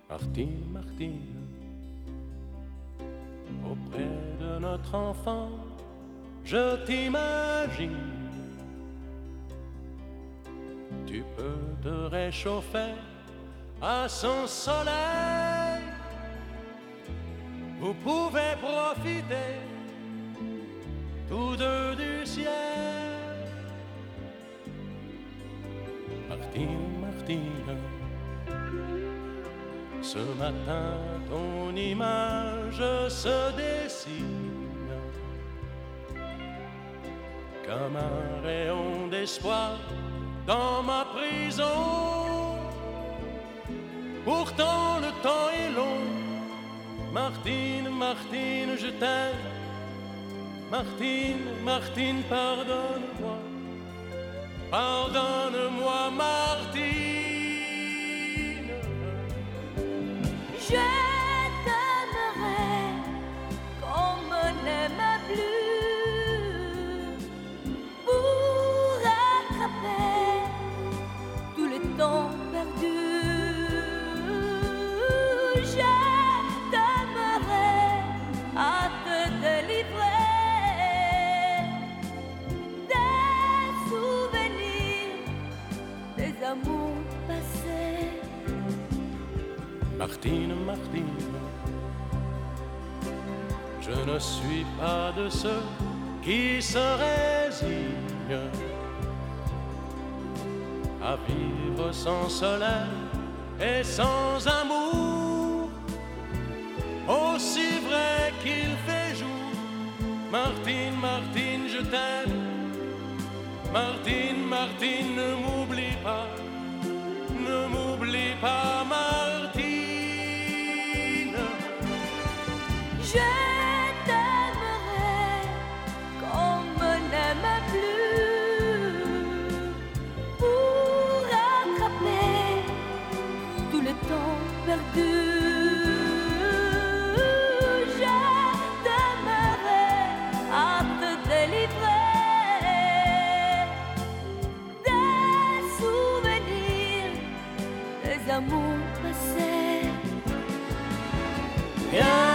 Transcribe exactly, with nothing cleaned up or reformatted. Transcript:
Martine, Martine, auprès de notre enfant, je t'imagine. Tu peux te réchauffer à son soleil. Vous pouvez profiter tous deux du ciel. Martine, Martine, ce matin ton image se dessine comme un rayon d'espoir dans ma prison. Pourtant le temps est long. Martine, Martine, je t'aime. Martine, Martine, pardonne-moi. Pardonne-moi, Martine. Je t'aimerai comme n'aime plus, pour rattraper tout le temps perdu. Je t'aimerai à te délivrer des souvenirs, des amours passés. Martine, Martine, je ne suis pas de ceux qui se résignent à vivre sans soleil et sans amour. Aussi vrai qu'il fait jour, Martine, Martine, je t'aime. Martine, Martine, ne m'oublie pas, ne m'oublie pas, Martine. Je t'aimerai comme n'aime plus, pour rattraper tout le temps perdu. Je t'aimerai à te délivrer des souvenirs, des amours passés. Viens